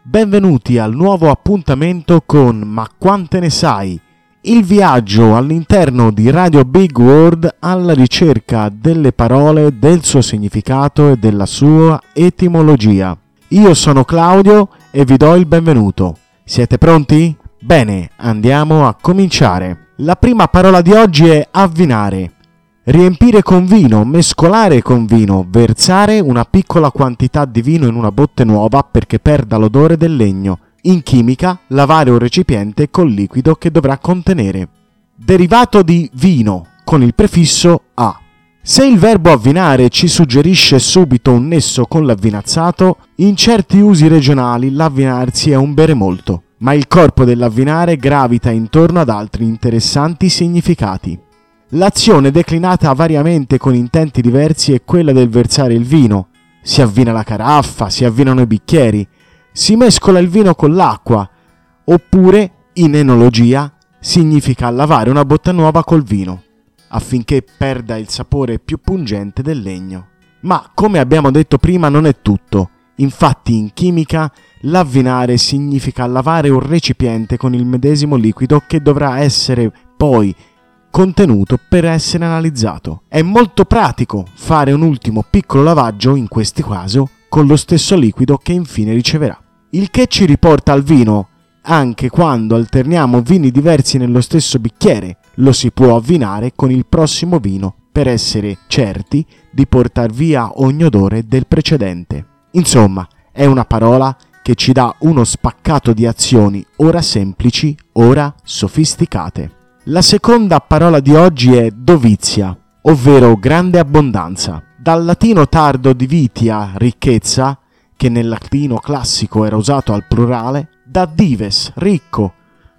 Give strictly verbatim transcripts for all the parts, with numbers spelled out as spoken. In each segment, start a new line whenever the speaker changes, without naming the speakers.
Benvenuti al nuovo appuntamento con Ma quante ne sai? Il viaggio all'interno di Radio Big World alla ricerca delle parole, del suo significato e della sua etimologia. Io sono Claudio e vi do il benvenuto. Siete pronti? Bene, andiamo a cominciare. La prima parola di oggi è avvinare. Riempire con vino, mescolare con vino, versare una piccola quantità di vino in una botte nuova perché perda l'odore del legno. In chimica, lavare un recipiente col liquido che dovrà contenere. Derivato di vino, con il prefisso a. Se il verbo avvinare ci suggerisce subito un nesso con l'avvinazzato, in certi usi regionali l'avvinarsi è un bere molto, ma il corpo dell'avvinare gravita intorno ad altri interessanti significati. L'azione declinata variamente con intenti diversi è quella del versare il vino. Si avvina la caraffa, si avvinano i bicchieri, si mescola il vino con l'acqua, oppure, in enologia, significa lavare una botta nuova col vino, affinché perda il sapore più pungente del legno. Ma, come abbiamo detto prima, non è tutto. Infatti, in chimica, l'avvinare significa lavare un recipiente con il medesimo liquido che dovrà essere poi contenuto per essere analizzato. È molto pratico fare un ultimo piccolo lavaggio, in questo caso, con lo stesso liquido che infine riceverà. Il che ci riporta al vino. Anche quando alterniamo vini diversi nello stesso bicchiere, lo si può avvinare con il prossimo vino per essere certi di portar via ogni odore del precedente. Insomma, è una parola che ci dà uno spaccato di azioni ora semplici, ora sofisticate. La seconda parola di oggi è dovizia, ovvero grande abbondanza. Dal latino tardo divitia, ricchezza, che nel latino classico era usato al plurale, da dives, ricco,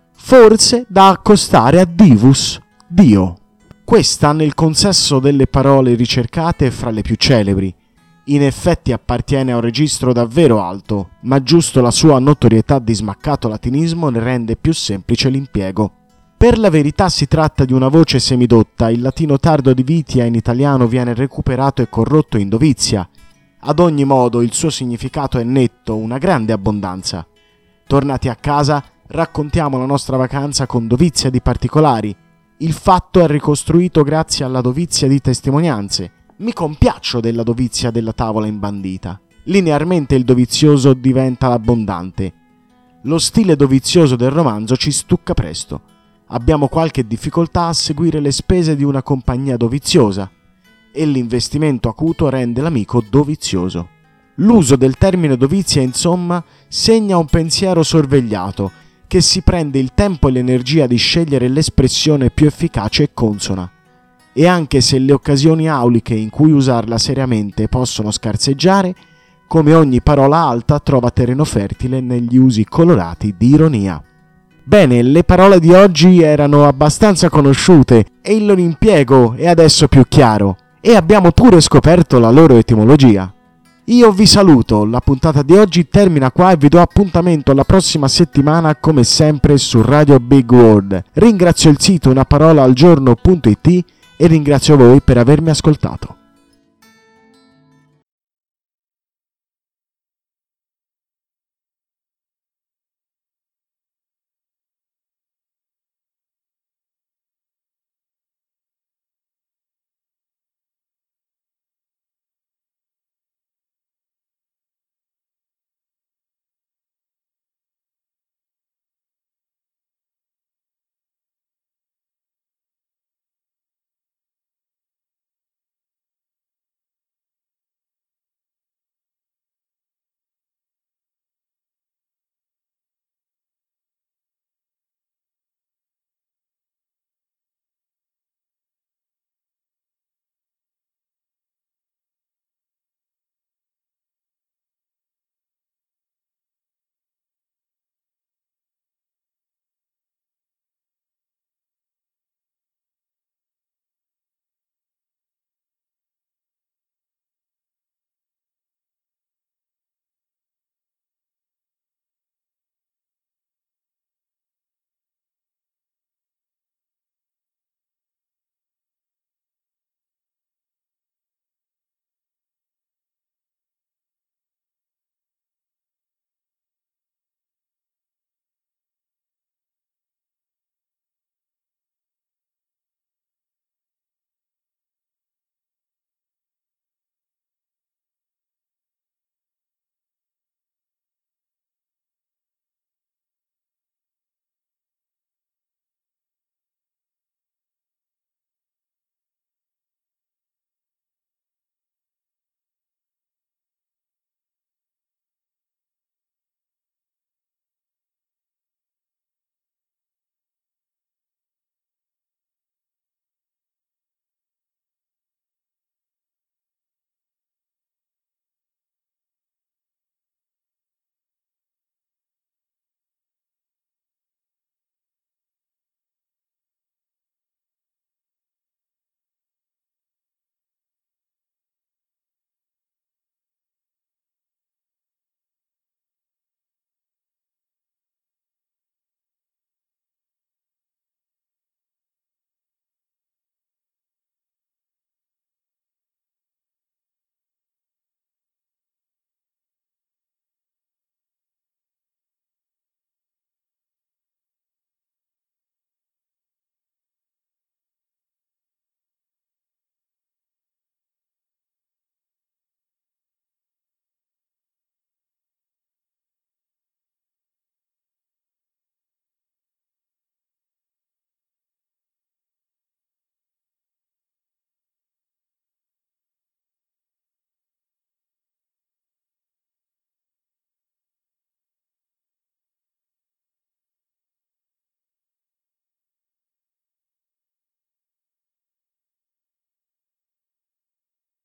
forse da accostare a divus, Dio. Questa nel consesso delle parole ricercate è fra le più celebri. In effetti appartiene a un registro davvero alto, ma giusto la sua notorietà di smaccato latinismo ne rende più semplice l'impiego. Per la verità si tratta di una voce semidotta, il latino tardo divitia in italiano viene recuperato e corrotto in dovizia. Ad ogni modo il suo significato è netto, una grande abbondanza. Tornati a casa, raccontiamo la nostra vacanza con dovizia di particolari. Il fatto è ricostruito grazie alla dovizia di testimonianze. Mi compiaccio della dovizia della tavola imbandita. Linearmente il dovizioso diventa l'abbondante. Lo stile dovizioso del romanzo ci stucca presto. Abbiamo qualche difficoltà a seguire le spese di una compagnia doviziosa e l'investimento acuto rende l'amico dovizioso. L'uso del termine dovizia, insomma, segna un pensiero sorvegliato che si prende il tempo e l'energia di scegliere l'espressione più efficace e consona. E anche se le occasioni auliche in cui usarla seriamente possono scarseggiare, come ogni parola alta trova terreno fertile negli usi colorati di ironia. Bene, le parole di oggi erano abbastanza conosciute e il loro impiego è adesso più chiaro e abbiamo pure scoperto la loro etimologia. Io vi saluto, la puntata di oggi termina qua e vi do appuntamento alla prossima settimana come sempre su Radio Big World. Ringrazio il sito una parola al giorno punto it e ringrazio voi per avermi ascoltato.